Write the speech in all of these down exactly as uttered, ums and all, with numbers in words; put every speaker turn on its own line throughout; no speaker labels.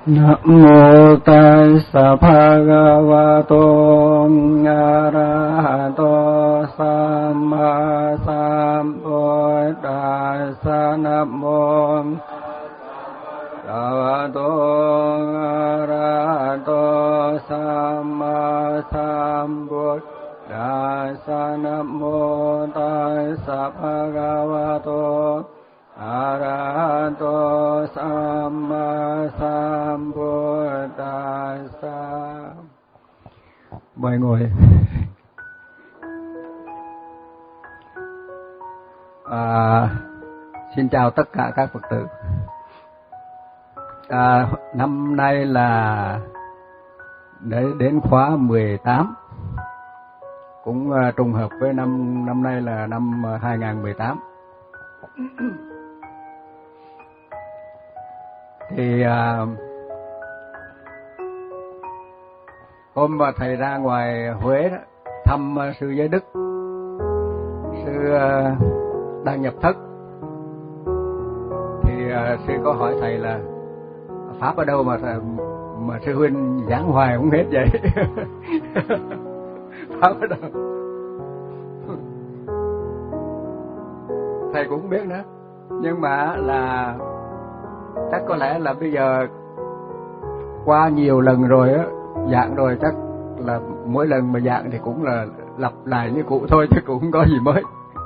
Nam mô Tassa Bhagavato Arahato Samma Sambuddhassa. Nam mô Bhagavato Arahato Samma Sambuddhassa. Nam mô Tassa Bhagavato Arahato Samma Sambuddhassa. Mời ngồi. À, xin chào tất cả các Phật tử. À, năm nay là đến khóa mười tám, cũng trùng hợp với năm năm nay là năm hai nghìn không trăm mười tám. Thì à, hôm mà thầy ra ngoài Huế đó, thăm sư Giới Đức, sư à, đang nhập thất, thì à, sư có hỏi thầy là pháp ở đâu mà mà sư huynh giảng hoài không hết vậy? Pháp ở đâu? Thầy cũng không biết nữa, nhưng mà là chắc có lẽ là bây giờ qua nhiều lần rồi á, giảng rồi, chắc là mỗi lần mà giảng thì cũng là lặp lại như cũ thôi, chứ cũng không có gì mới.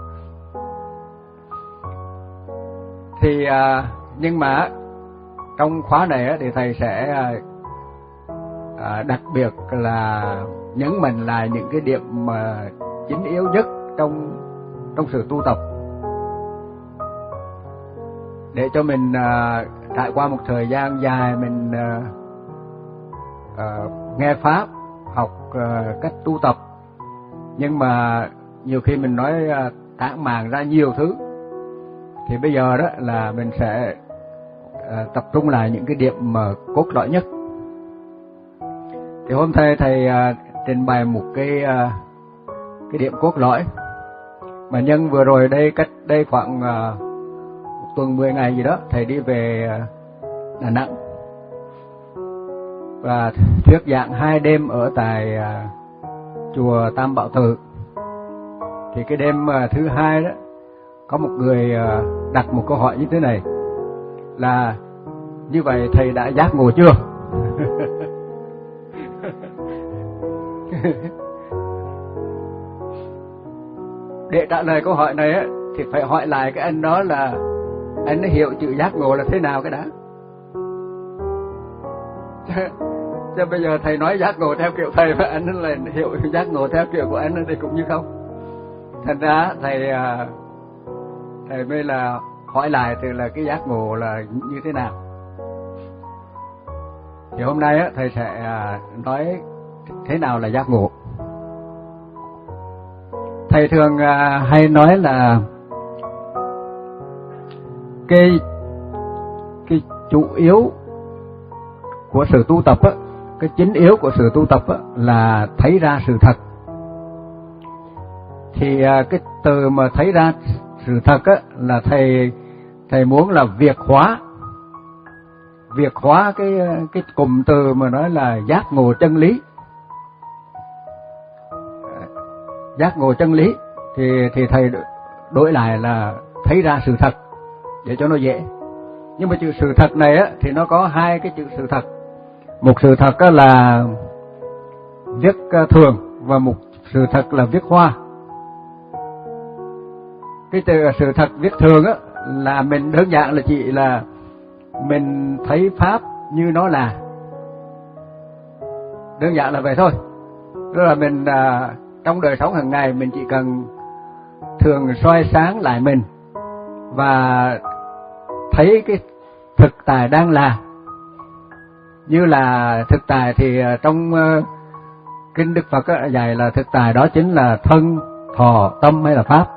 Thì à, nhưng mà trong khóa này á, thì thầy sẽ à, đặc biệt là nhấn mạnh lại những cái điểm mà chính yếu nhất trong trong sự tu tập, để cho mình à, trải qua một thời gian dài mình à, à, nghe pháp, học à, cách tu tập, nhưng mà nhiều khi mình nói à, tản mạn ra nhiều thứ, thì bây giờ đó là mình sẽ à, tập trung lại những cái điểm mà cốt lõi nhất. Thì hôm nay thầy à, trình bày một cái à, cái điểm cốt lõi mà nhân vừa rồi đây, cách đây khoảng à, một tuần mười ngày gì đó, thầy đi về Đà Nẵng và thuyết giảng hai đêm ở tại à, chùa Tam Bảo Tự. Thì cái đêm à, thứ hai đó, có một người à, đặt một câu hỏi như thế này là: như vậy thầy đã giác ngộ chưa? Để trả lời câu hỏi này á, thì phải hỏi lại cái anh đó là anh ấy hiểu chữ giác ngộ là thế nào cái đã. Chứ bây giờ thầy nói giác ngộ theo kiểu thầy mà anh là hiểu giác ngộ theo kiểu của anh thì cũng như không. Thành ra thầy thầy mới là hỏi lại từ là cái giác ngộ là như thế nào. Thì hôm nay á, thầy sẽ nói thế nào là giác ngộ. Thầy thường hay nói là cái cái chủ yếu của sự tu tập á, cái chính yếu của sự tu tập á, là thấy ra sự thật. Thì cái từ mà thấy ra sự thật á, là thầy thầy muốn là việc hóa việc hóa cái cái cụm từ mà nói là giác ngộ chân lý. Giác ngộ chân lý thì thì thầy đổi lại là thấy ra sự thật để cho nó dễ. Nhưng mà chữ sự thật này á, thì nó có hai cái chữ sự thật. Một sự thật á là viết thường, và một sự thật là viết hoa. Cái từ sự thật viết thường á là mình đơn giản là chỉ là mình thấy pháp như nó là, đơn giản là vậy thôi. Tức là mình à, trong đời sống hàng ngày mình chỉ cần thường soi sáng lại mình và thấy cái thực tại đang là. Như là thực tại thì trong uh, kinh Đức Phật á, dạy là thực tại đó chính là thân, thọ, tâm hay là pháp.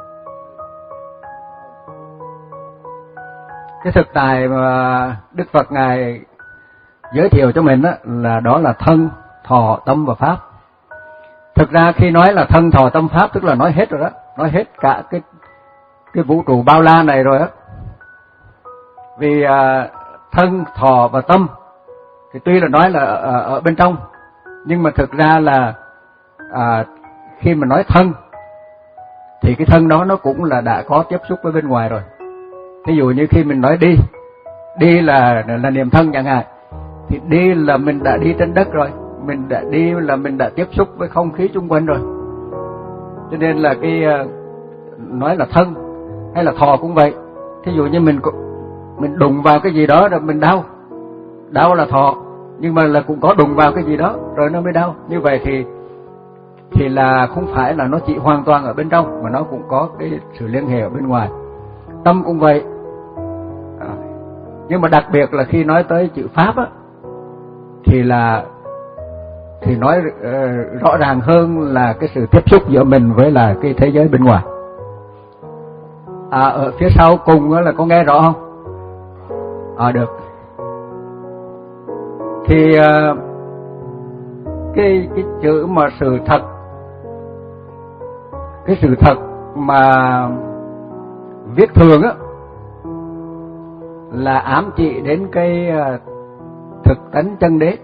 Cái thực tại mà Đức Phật Ngài giới thiệu cho mình á, là đó là thân, thọ, tâm và pháp. Thực ra khi nói là thân, thọ, tâm, pháp tức là nói hết rồi đó, nói hết cả cái cái vũ trụ bao la này rồi á. Vì uh, thân, thọ và tâm thì tuy là nói là ở, ở bên trong, nhưng mà thực ra là à, khi mà nói thân thì cái thân đó nó cũng là đã có tiếp xúc với bên ngoài rồi. Ví dụ như khi mình nói đi, đi là là niệm thân chẳng hạn, thì đi là mình đã đi trên đất rồi, mình đã đi là mình đã tiếp xúc với không khí xung quanh rồi. Cho nên là cái nói là thân hay là thọ cũng vậy. Thí dụ như mình mình đụng vào cái gì đó rồi mình đau, đau là thọ, nhưng mà là cũng có đụng vào cái gì đó rồi nó mới đau. Như vậy thì thì là không phải là nó chỉ hoàn toàn ở bên trong, mà nó cũng có cái sự liên hệ ở bên ngoài. Tâm cũng vậy. À, nhưng mà đặc biệt là khi nói tới chữ pháp á, thì là thì nói uh, rõ ràng hơn là cái sự tiếp xúc giữa mình với là cái thế giới bên ngoài. À, ở phía sau cùng là có nghe rõ không? À, được. Thì uh, cái cái chữ mà sự thật, cái sự thật mà viết thường á, là ám chỉ đến cái uh, thực tánh chân đế.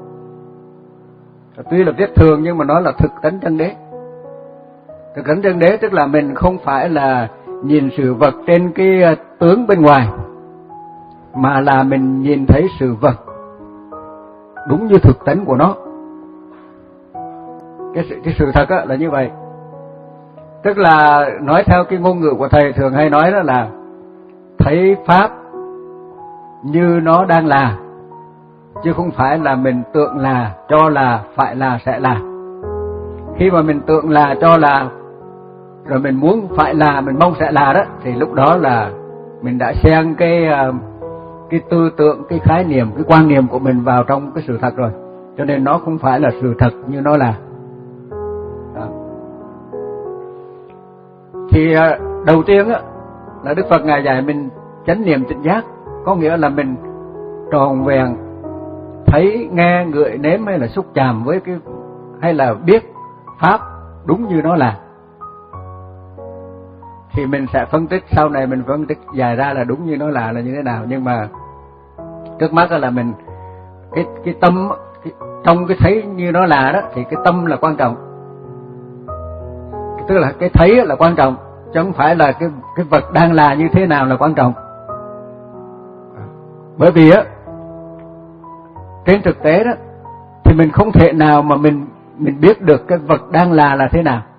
Tuy là viết thường nhưng mà nó là thực tánh chân đế. Thực tánh chân đế tức là mình không phải là nhìn sự vật trên cái tướng bên ngoài, mà là mình nhìn thấy sự vật đúng như thực tánh của nó. Cái sự, cái sự thật á, là như vậy. Tức là nói theo cái ngôn ngữ của thầy thường hay nói đó là thấy pháp như nó đang là, chứ không phải là mình tưởng là, cho là, phải là, sẽ là. Khi mà mình tưởng là, cho là, rồi mình muốn phải là, mình mong sẽ là đó, thì lúc đó là mình đã xen cái cái tư tưởng, cái khái niệm, cái quan niệm của mình vào trong cái sự thật rồi. Cho nên nó không phải là sự thật như nó là. Đó. Thì đầu tiên á, là Đức Phật Ngài dạy mình chánh niệm tỉnh giác, có nghĩa là mình tròn vẹn thấy, nghe, ngửi, nếm hay là xúc chạm với cái, hay là biết pháp đúng như nó là. Thì mình sẽ phân tích, sau này mình phân tích dài ra là đúng như nó là là như thế nào. Nhưng mà trước mắt là mình cái cái tâm cái, trong cái thấy như nó là đó, thì cái tâm là quan trọng. Tức là cái thấy là quan trọng, chứ không phải là cái cái vật đang là như thế nào là quan trọng. Bởi vì á, trên thực tế đó thì mình không thể nào mà mình mình biết được cái vật đang là là thế nào.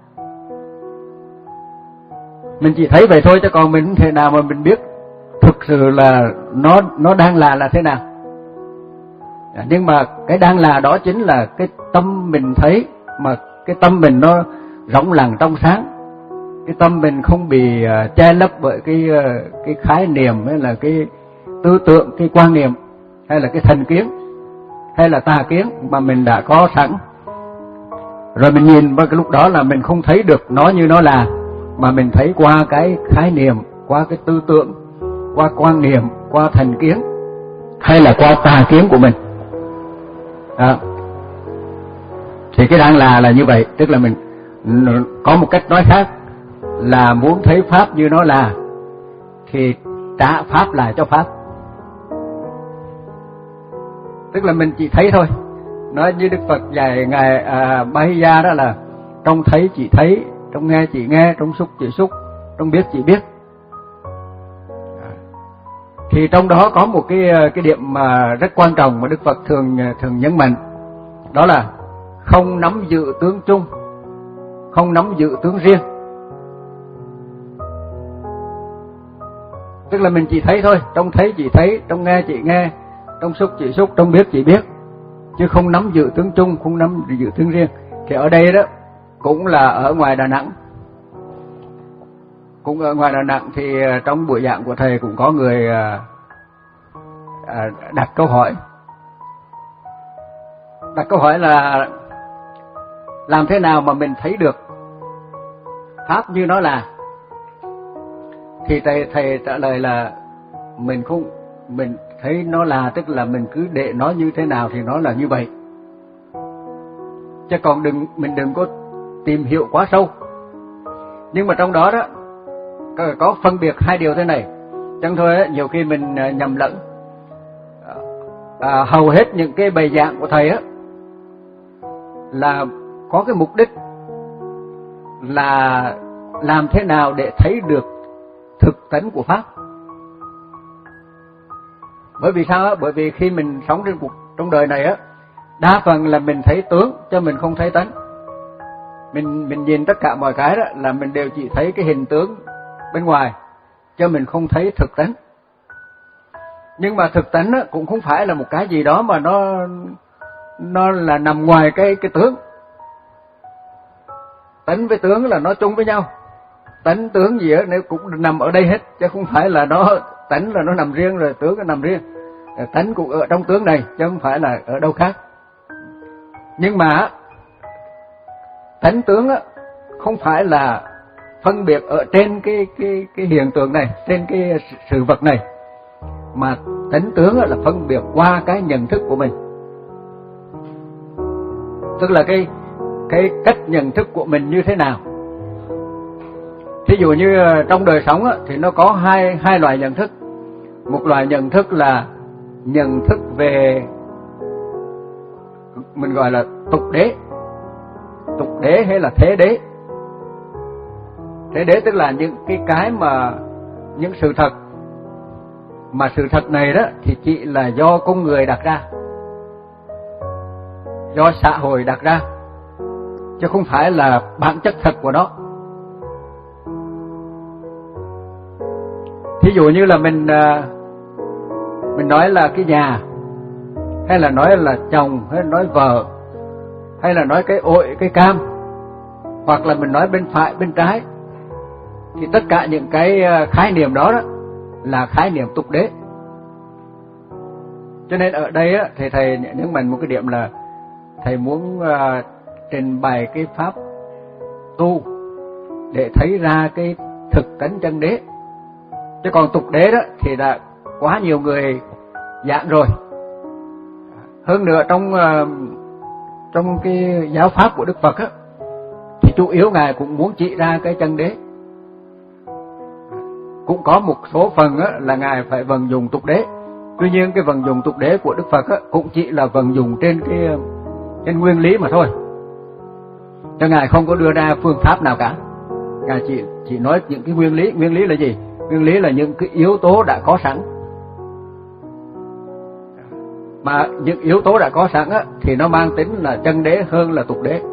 Mình chỉ thấy vậy thôi, chứ còn mình không thể nào mà mình biết thực sự là nó nó đang là là thế nào. Nhưng mà cái đang là đó chính là cái tâm mình thấy, mà cái tâm mình nó rộng lặng trong sáng. Cái tâm mình không bị uh, che lấp bởi cái uh, cái khái niệm, hay là cái tư tưởng, cái quan niệm, hay là cái thành kiến, hay là tà kiến mà mình đã có sẵn. Rồi mình nhìn vào cái lúc đó là mình không thấy được nó như nó là, mà mình thấy qua cái khái niệm, qua cái tư tưởng, qua quan niệm, qua thành kiến, hay là qua tà kiến của mình. Đó. Thì cái đang là là như vậy. Tức là mình có một cách nói khác là muốn thấy pháp như nó là thì trả pháp lại cho pháp. Tức là mình chỉ thấy thôi. Nói như Đức Phật dạy Ngài à, Bahiya đó là trong thấy chỉ thấy, trong nghe chỉ nghe, trong xúc chỉ xúc, trong biết chỉ biết. Thì trong đó có một cái cái điểm mà rất quan trọng mà Đức Phật thường thường nhấn mạnh, đó là không nắm giữ tướng chung, không nắm giữ tướng riêng. Tức là mình chỉ thấy thôi, trong thấy chỉ thấy, trong nghe chỉ nghe, trong xúc chỉ xúc, trong biết chỉ biết, chứ không nắm giữ tướng chung, không nắm giữ tướng riêng. Thì ở đây đó cũng là ở ngoài Đà Nẵng, cũng ở ngoài Đà Nẵng thì trong buổi giảng của thầy cũng có người đặt câu hỏi. Đặt câu hỏi là làm thế nào mà mình thấy được pháp như nó là? Thì thầy thầy trả lời là mình không mình thấy nó là, tức là mình cứ để nó như thế nào thì nó là như vậy. Chứ còn đừng mình đừng có tìm hiểu quá sâu. Nhưng mà trong đó đó có, có phân biệt hai điều thế này. Chẳng thôi nhiều khi mình nhầm lẫn. à, hầu hết những cái bài giảng của thầy á là có cái mục đích là làm thế nào để thấy được thực tánh của pháp. Bởi vì sao á? Bởi vì khi mình sống trên cuộc trong đời này á, đa phần là mình thấy tướng cho mình không thấy tánh. Mình mình nhìn tất cả mọi cái đó là mình đều chỉ thấy cái hình tướng bên ngoài, cho mình không thấy thực tánh. Nhưng mà thực tánh á, cũng không phải là một cái gì đó mà nó nó là nằm ngoài cái cái tướng. Tánh với tướng là nó chung với nhau. Tánh tướng gì á, nếu cũng nằm ở đây hết, chứ không phải là nó tánh là nó nằm riêng rồi tướng nó nằm riêng. Tánh cũng ở trong tướng này chứ không phải là ở đâu khác. Nhưng mà tánh tướng á không phải là phân biệt ở trên cái cái cái hiện tượng này, trên cái sự vật này, mà tánh tướng á là phân biệt qua cái nhận thức của mình. Tức là cái cái cách nhận thức của mình như thế nào. Thí dụ như trong đời sống á, thì nó có hai hai loại nhận thức. Một loại nhận thức là nhận thức về mình gọi là tục đế. Tục đế hay là thế đế. Thế đế tức là những cái cái mà những sự thật mà sự thật này đó thì chỉ là do con người đặt ra, do xã hội đặt ra, chứ không phải là bản chất thật của nó. Thí dụ như là mình mình nói là cái nhà, hay là nói là chồng, hay là nói vợ, hay là nói cái ổi, cái cam, hoặc là mình nói bên phải, bên trái, thì tất cả những cái khái niệm đó, đó là khái niệm tục đế. Cho nên ở đây á, thì thầy nhấn mạnh một cái điểm là thầy muốn uh, trình bày cái pháp tu để thấy ra cái thực tánh chân đế. Chứ còn tục đế đó thì đã quá nhiều người giảng rồi. Hơn nữa trong uh, trong cái giáo pháp của Đức Phật á, thì chủ yếu Ngài cũng muốn chỉ ra cái chân đế. Cũng có một số phần á, là Ngài phải vận dụng tục đế. Tuy nhiên cái vận dụng tục đế của Đức Phật á, cũng chỉ là vận dụng trên cái trên nguyên lý mà thôi. Cho Ngài không có đưa ra phương pháp nào cả. Ngài chỉ chỉ nói những cái nguyên lý. Nguyên lý là gì? Nguyên lý là những cái yếu tố đã có sẵn. Mà những yếu tố đã có sẵn á, thì nó mang tính là chân đế hơn là tục đế.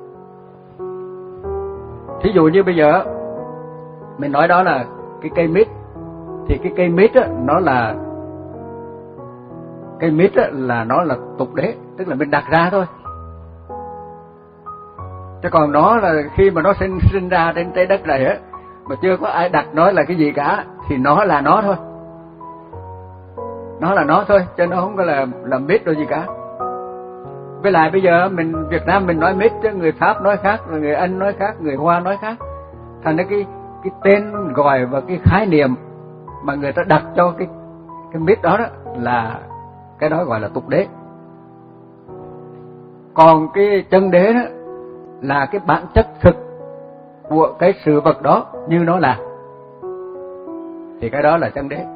Thí dụ như bây giờ mình nói đó là cái cây mít, thì cái cây mít á, nó là cây mít á, là nó là tục đế, tức là mình đặt ra thôi. Chứ còn nó là khi mà nó sinh sinh ra trên trái đất này á, mà chưa có ai đặt nói là cái gì cả, thì nó là nó thôi. Nó là nó thôi, chứ nó không có là là mít đâu gì cả. Với lại bây giờ mình Việt Nam mình nói mít, chứ người Pháp nói khác, người Anh nói khác, người Hoa nói khác. Thành ra cái cái tên gọi và cái khái niệm mà người ta đặt cho cái cái mít đó, đó là cái đó gọi là tục đế. Còn cái chân đế đó là cái bản chất thực của cái sự vật đó như nó là, thì cái đó là chân đế.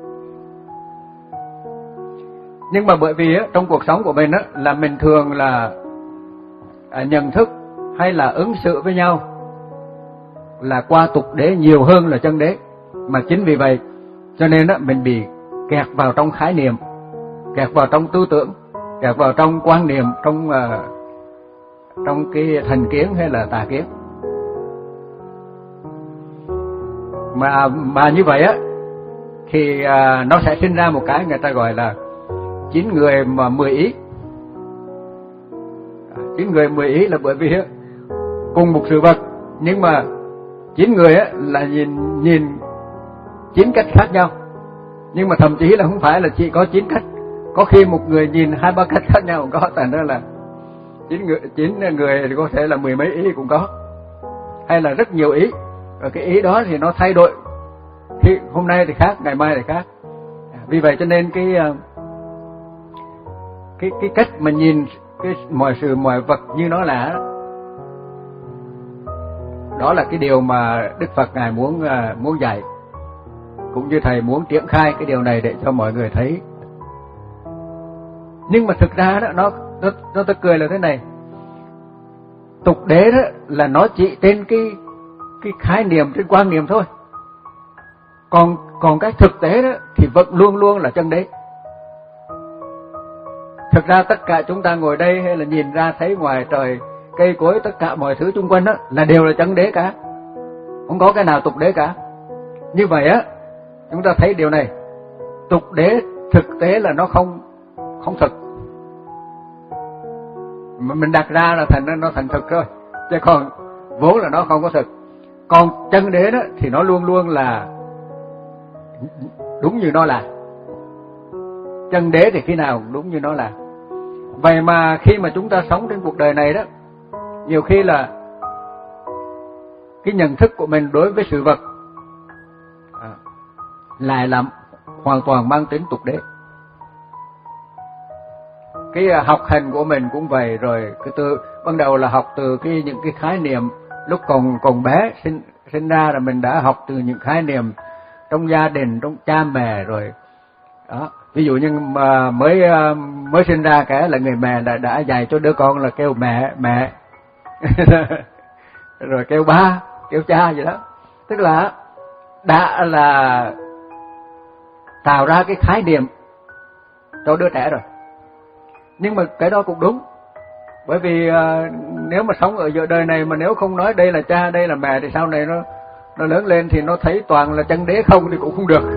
Nhưng mà bởi vì á, trong cuộc sống của mình á, là mình thường là à, nhận thức hay là ứng xử với nhau là qua tục đế nhiều hơn là chân đế. Mà chính vì vậy cho nên á, mình bị kẹt vào trong khái niệm, kẹt vào trong tư tưởng, kẹt vào trong quan niệm, trong uh, trong cái thành kiến hay là tà kiến. Mà mà như vậy á thì uh, nó sẽ sinh ra một cái người ta gọi là chín người mà mười ý. Chín người mười ý là bởi vì á, cùng một sự vật nhưng mà chín người á là nhìn nhìn chín cách khác nhau. Nhưng mà thậm chí là không phải là chỉ có chín cách, có khi một người nhìn hai ba cách khác nhau cũng có, thành ra là chín người chín người thì có thể là mười mấy ý cũng có, hay là rất nhiều ý. Và cái ý đó thì nó thay đổi, thì hôm nay thì khác, ngày mai thì khác. Vì vậy cho nên cái cái cái cách mà nhìn cái mọi sự mọi vật như nó là, đó là cái điều mà Đức Phật Ngài muốn muốn dạy, cũng như thầy muốn triển khai cái điều này để cho mọi người thấy Nhưng mà thực ra đó nó nó nó tôi cười là thế này. Tục đế đó là nó chỉ trên cái cái khái niệm, trên quan niệm thôi. Còn còn cái thực tế đó thì vẫn luôn luôn là chân đế. Thực ra tất cả chúng ta ngồi đây hay là nhìn ra thấy ngoài trời cây cối, tất cả mọi thứ xung quanh đó là đều là chân đế cả, không có cái nào tục đế cả. Như vậy á, chúng ta thấy điều này, tục đế thực tế là nó không không thực, mà mình đặt ra là thành nó thành thực thôi, chứ còn vốn là nó không có thực. Còn chân đế đó thì nó luôn luôn là đúng như nó là. Chân đế thì khi nào cũng đúng như nó là. Vậy mà khi mà chúng ta sống trên cuộc đời này đó, nhiều khi là cái nhận thức của mình đối với sự vật à, lại là hoàn toàn mang tính tục đế. Cái học hành của mình cũng vậy rồi, cái từ ban đầu là học từ cái những cái khái niệm lúc còn còn bé, sinh sinh ra là mình đã học từ những khái niệm trong gia đình, trong cha mẹ rồi. Đó, ví dụ như mà mới mới sinh ra cái là người mẹ đã đã dạy cho đứa con là kêu mẹ mẹ rồi kêu ba, kêu cha gì đó. Tức là đã là tạo ra cái khái niệm cho đứa trẻ rồi. Nhưng mà cái đó cũng đúng, bởi vì uh, nếu mà sống ở giữa đời này mà nếu không nói đây là cha, đây là mẹ thì sau này nó nó lớn lên thì nó thấy toàn là chân đế không thì cũng không được.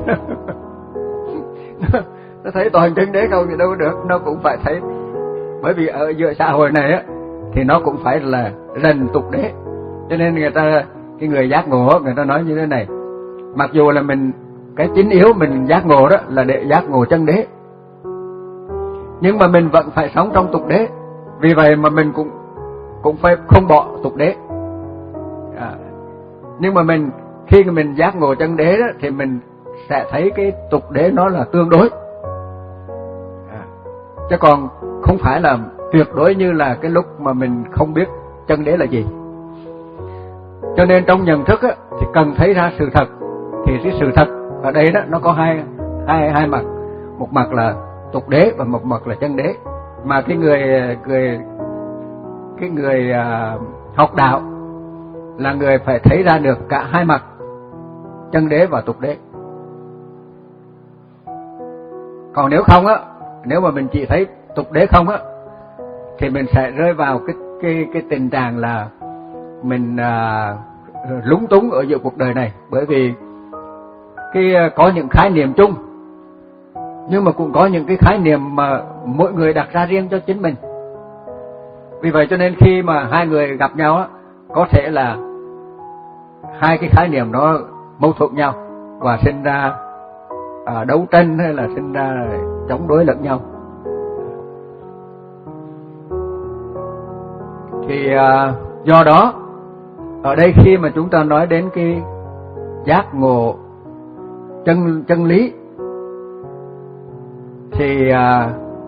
Nó thấy toàn chân đế không thì đâu có được, nó cũng phải thấy, bởi vì ở giữa xã hội này á thì nó cũng phải là rần tục đế. Cho nên người ta, cái người giác ngộ, người ta nói như thế này, mặc dù là mình cái chính yếu mình giác ngộ đó là để giác ngộ chân đế, nhưng mà mình vẫn phải sống trong tục đế. Vì vậy mà mình cũng cũng phải không bỏ tục đế. À, nhưng mà mình khi mình giác ngộ chân đế đó thì mình sẽ thấy cái tục đế nó là tương đối. À, chứ còn không phải là tuyệt đối như là cái lúc mà mình không biết chân đế là gì. Cho nên trong nhận thức á, thì cần thấy ra sự thật. Thì cái sự thật ở đây đó nó có hai hai hai mặt, một mặt là tục đế và một mặt là chân đế. Mà cái người người cái người uh, học đạo là người phải thấy ra được cả hai mặt, chân đế và tục đế. Còn nếu không á, nếu mà mình chỉ thấy tục đế không á, thì mình sẽ rơi vào cái cái cái tình trạng là mình uh, lúng túng ở giữa cuộc đời này, bởi vì cái uh, có những khái niệm chung, nhưng mà cũng có những cái khái niệm mà mỗi người đặt ra riêng cho chính mình. Vì vậy cho nên khi mà hai người gặp nhau á, có thể là hai cái khái niệm nó mâu thuẫn nhau và sinh ra à, đấu tranh hay là sinh ra chống đối lẫn nhau. Thì à, do đó ở đây khi mà chúng ta nói đến cái giác ngộ chân chân lý thì à,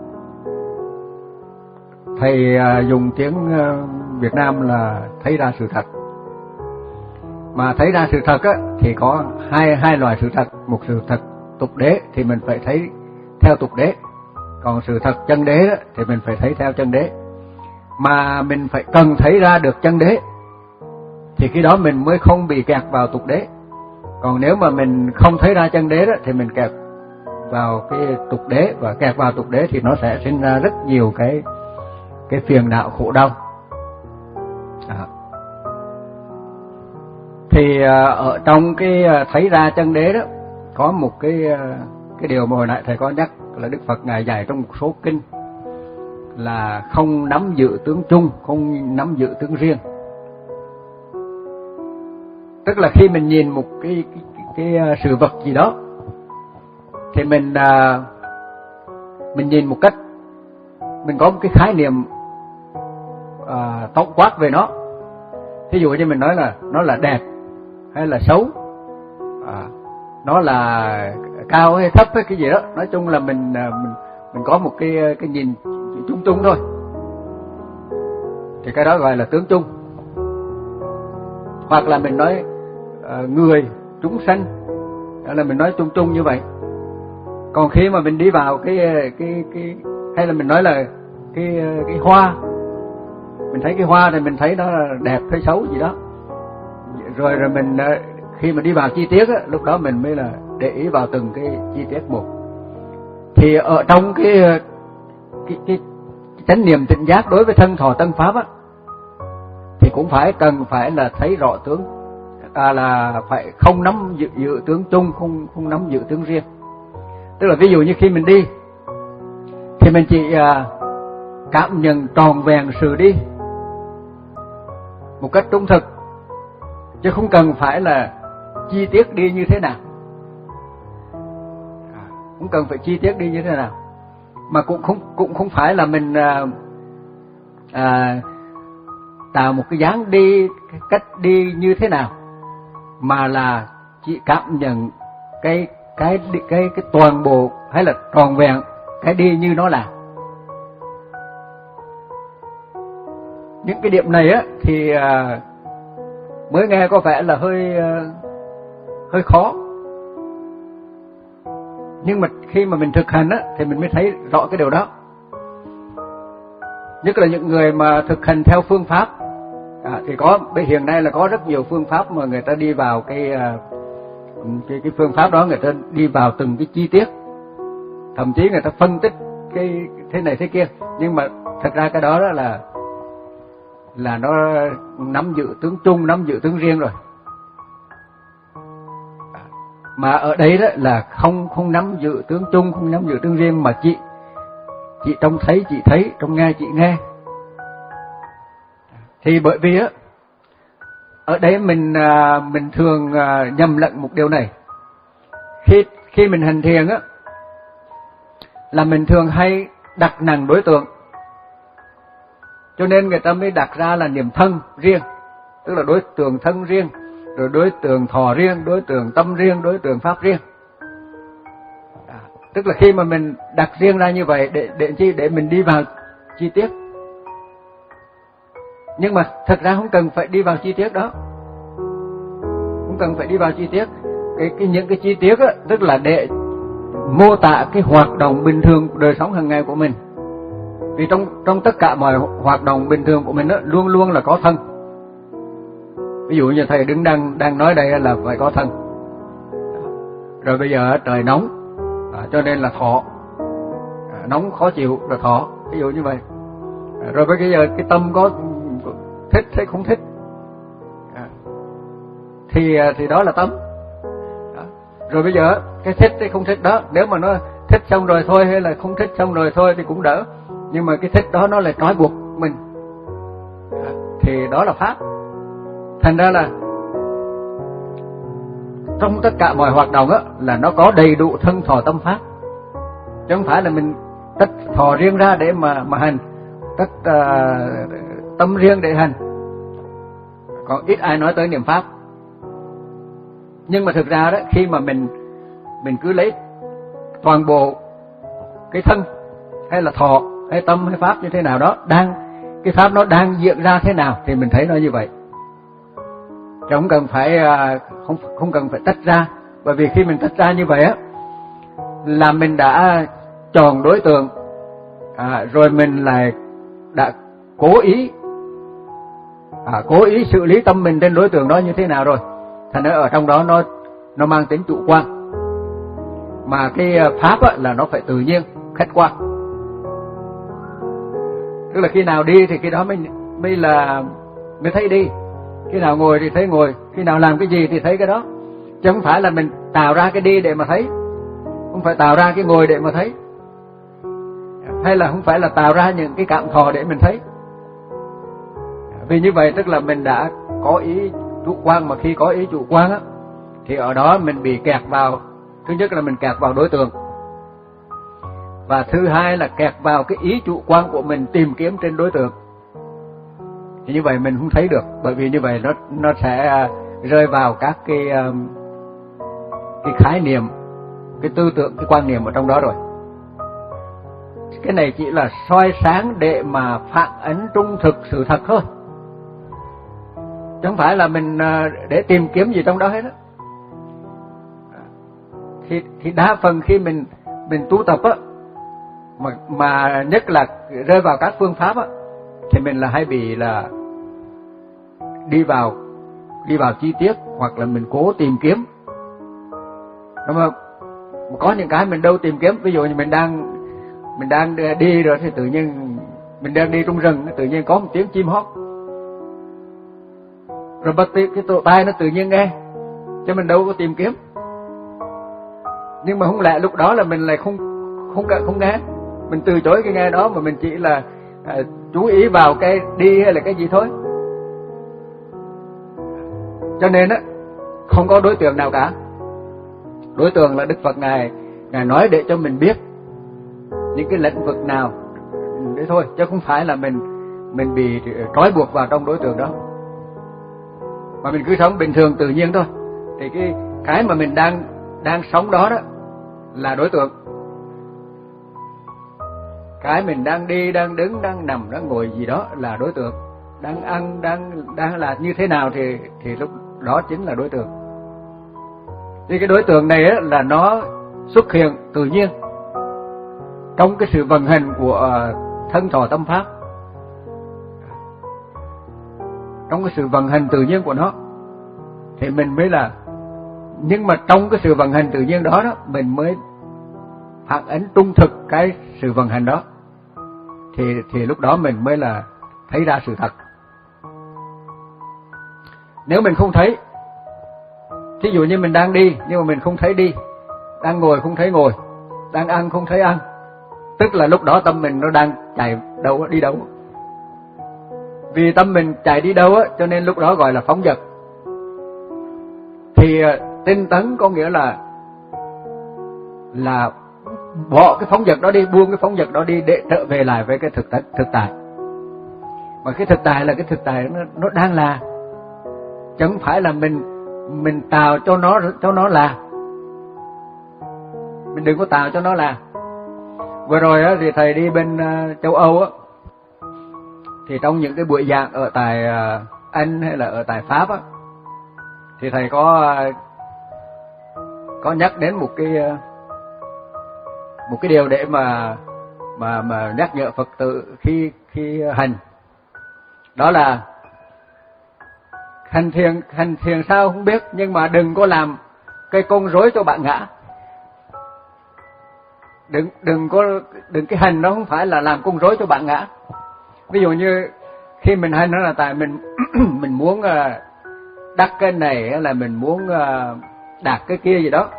thầy à, dùng tiếng à, Việt Nam là thấy ra sự thật. Mà thấy ra sự thật á, thì có hai hai loại sự thật. Một sự thật tục đế thì mình phải thấy theo tục đế, còn sự thật chân đế á, thì mình phải thấy theo chân đế. Mà mình phải cần thấy ra được chân đế thì khi đó mình mới không bị kẹt vào tục đế. Còn nếu mà mình không thấy ra chân đế đó, thì mình kẹt vào cái tục đế, và kẹt vào tục đế thì nó sẽ sinh ra rất nhiều cái cái phiền não khổ đau. À. Thì ở trong cái thấy ra chân đế đó có một cái cái điều mà hồi nãy thầy có nhắc là Đức Phật ngài dạy trong một số kinh là không nắm giữ tướng chung, không nắm giữ tướng riêng. Tức là khi mình nhìn một cái cái, cái, cái sự vật gì đó thì mình mình nhìn một cách, mình có một cái khái niệm à, tổng quát về nó. Thí dụ như mình nói là nó là đẹp hay là xấu, à, nó là cao hay thấp hay cái gì đó, nói chung là mình mình mình có một cái cái nhìn chung chung thôi, thì cái đó gọi là tướng chung. Hoặc là mình nói uh, người, chúng sanh, đó là mình nói chung chung như vậy. Còn khi mà mình đi vào cái cái cái hay là mình nói là cái cái hoa, mình thấy cái hoa này mình thấy nó đẹp hay xấu gì đó, rồi rồi mình khi mà đi vào chi tiết á, lúc đó mình mới là để ý vào từng cái chi tiết một. Thì ở trong cái cái cái chánh niệm tỉnh giác đối với thân thọ tâm pháp á, thì cũng phải cần phải là thấy rõ tướng, à, là phải không nắm dự, dự tướng chung, không không nắm dự tướng riêng. Tức là ví dụ như khi mình đi thì mình chỉ à, cảm nhận tròn vẹn sự đi một cách trung thực, chứ không cần phải là chi tiết đi như thế nào, không cần phải chi tiết đi như thế nào, mà cũng không cũng không phải là mình à, à, tạo một cái dáng đi, cái cách đi như thế nào, mà là chỉ cảm nhận cái cái cái cái, cái toàn bộ hay là tròn vẹn cái đi như nó là. Những cái điểm này á thì à, mới nghe có vẻ là hơi à, hơi khó, nhưng mà khi mà mình thực hành á thì mình mới thấy rõ cái điều đó. Nhất là những người mà thực hành theo phương pháp à, thì có hiện nay là có rất nhiều phương pháp mà người ta đi vào cái cái cái phương pháp đó, người ta đi vào từng cái chi tiết, thậm chí người ta phân tích cái thế này thế kia, nhưng mà thật ra cái đó, đó là là nó nắm giữ tướng chung, nắm giữ tướng riêng rồi. Mà ở đây đó là không không nắm giữ tướng chung, không nắm giữ tướng riêng, mà chị chị trông thấy chị thấy, trông nghe chị nghe. Thì bởi vì á ở đây mình mình thường nhầm lẫn một điều này. Khi khi mình hành thiền á là mình thường hay đặt nặng đối tượng, cho nên người ta mới đặt ra là niệm thân riêng, tức là đối tượng thân riêng, rồi đối tượng thọ riêng, đối tượng tâm riêng, đối tượng pháp riêng. À, tức là khi mà mình đặt riêng ra như vậy để để chi để mình đi vào chi tiết. Nhưng mà thật ra không cần phải đi vào chi tiết đó, không cần phải đi vào chi tiết. Cái, cái những cái chi tiết á, tức là để mô tả cái hoạt động bình thường đời sống hàng ngày của mình. Vì trong trong tất cả mọi hoạt động bình thường của mình á, luôn luôn là có thân. Ví dụ như thầy đứng đang đang nói đây là phải có thân. Rồi bây giờ trời nóng, à, cho nên là thọ, à, nóng khó chịu là thọ, ví dụ như vậy. À, rồi bây giờ cái tâm có thích hay không thích, à, thì thì đó là tâm. Đó. Rồi bây giờ cái thích hay không thích đó, nếu mà nó thích xong rồi thôi hay là không thích xong rồi thôi thì cũng đỡ. Nhưng mà cái thích đó nó lại trói buộc mình, à, thì đó là pháp. Thành ra là trong tất cả mọi hoạt động á là nó có đầy đủ thân thọ tâm pháp, chứ không phải là mình tách thọ riêng ra để mà mà hành, tách uh, tâm riêng để hành. Còn ít ai nói tới niệm pháp. Nhưng mà thực ra đó, khi mà mình mình cứ lấy toàn bộ cái thân hay là thọ hay tâm hay pháp như thế nào đó, đang cái pháp nó đang diễn ra thế nào thì mình thấy nó như vậy. Chứ không cần phải không không cần phải tách ra, bởi vì khi mình tách ra như vậy á là mình đã chọn đối tượng, à, rồi mình lại đã cố ý à, cố ý xử lý tâm mình trên đối tượng đó như thế nào rồi. Thành ra ở trong đó nó nó mang tính chủ quan, mà cái pháp á là nó phải tự nhiên, khách quan. Tức là khi nào đi thì khi đó mới mới là mới thấy đi, khi nào ngồi thì thấy ngồi, khi nào làm cái gì thì thấy cái đó, chứ không phải là mình tạo ra cái đi để mà thấy, không phải tạo ra cái ngồi để mà thấy, hay là không phải là tạo ra những cái cảm thọ để mình thấy. Vì như vậy tức là mình đã có ý chủ quan, mà khi có ý chủ quan á thì ở đó mình bị kẹt vào, thứ nhất là mình kẹt vào đối tượng, và thứ hai là kẹt vào cái ý chủ quan của mình tìm kiếm trên đối tượng. Thì như vậy mình không thấy được, bởi vì như vậy nó nó sẽ rơi vào các cái cái khái niệm, cái tư tưởng, cái quan niệm ở trong đó rồi. Cái này chỉ là soi sáng để mà phản ánh trung thực sự thật thôi, chứ không phải là mình để tìm kiếm gì trong đó hết đó. Thì, thì đa phần khi mình mình tu tập á, mà mà nhất là rơi vào các phương pháp á, thì mình là hay bị là đi vào đi vào chi tiết, hoặc là mình cố tìm kiếm. Đúng không? Có những cái mình đâu tìm kiếm. Ví dụ như mình đang mình đang đi rồi thì tự nhiên mình đang đi trong rừng, tự nhiên có một tiếng chim hót, rồi bật cái tổ tai nó tự nhiên nghe, chứ mình đâu có tìm kiếm. Nhưng mà không lẽ lúc đó là mình lại không không không nghe, mình từ chối cái nghe đó, mà mình chỉ là à, chú ý vào cái đi hay là cái gì thôi. Cho nên á, không có đối tượng nào cả. Đối tượng là Đức Phật ngài ngài nói để cho mình biết những cái lĩnh vực nào đấy thôi, chứ không phải là mình mình bị trói buộc vào trong đối tượng đó, mà mình cứ sống bình thường tự nhiên thôi. Thì cái cái mà mình đang đang sống đó đó là đối tượng. Cái mình đang đi, đang đứng, đang nằm, đang ngồi gì đó là đối tượng. Đang ăn, đang đang là như thế nào thì thì lúc đó chính là đối tượng. Thì cái đối tượng này á, là nó xuất hiện tự nhiên trong cái sự vận hành của thân thọ tâm pháp, trong cái sự vận hành tự nhiên của nó thì mình mới là. Nhưng mà trong cái sự vận hành tự nhiên đó đó, mình mới phản ánh trung thực cái sự vận hành đó, thì thì lúc đó mình mới là thấy ra sự thật. Nếu mình không thấy, thí dụ như mình đang đi nhưng mà mình không thấy đi, đang ngồi không thấy ngồi, đang ăn không thấy ăn, tức là lúc đó tâm mình nó đang chạy đâu đi đâu. Vì tâm mình chạy đi đâu á, cho nên lúc đó gọi là phóng dật. Thì tinh tấn có nghĩa là là bỏ cái phóng dật đó đi, buông cái phóng dật đó đi để trở về lại với cái thực tại, thực tại. Mà cái thực tại là cái thực tại nó, nó đang là, chứ không phải là mình mình tạo cho nó cho nó là. Mình đừng có tạo cho nó là. Vừa rồi á, thì thầy đi bên uh, châu Âu á, thì trong những cái buổi giảng ở tại uh, Anh hay là ở tại Pháp á, thì thầy có uh, có nhắc đến một cái uh, một cái điều để mà mà mà nhắc nhở Phật tử khi khi hành. Đó là hành thiền hành thiền sao không biết, nhưng mà đừng có làm cây con rối cho bạn ngã. Đừng đừng có đừng cái hành đó không phải là làm con rối cho bạn ngã. Ví dụ như khi mình hành đó là tại mình mình muốn đắc cái này, hay là mình muốn đạt cái kia gì đó,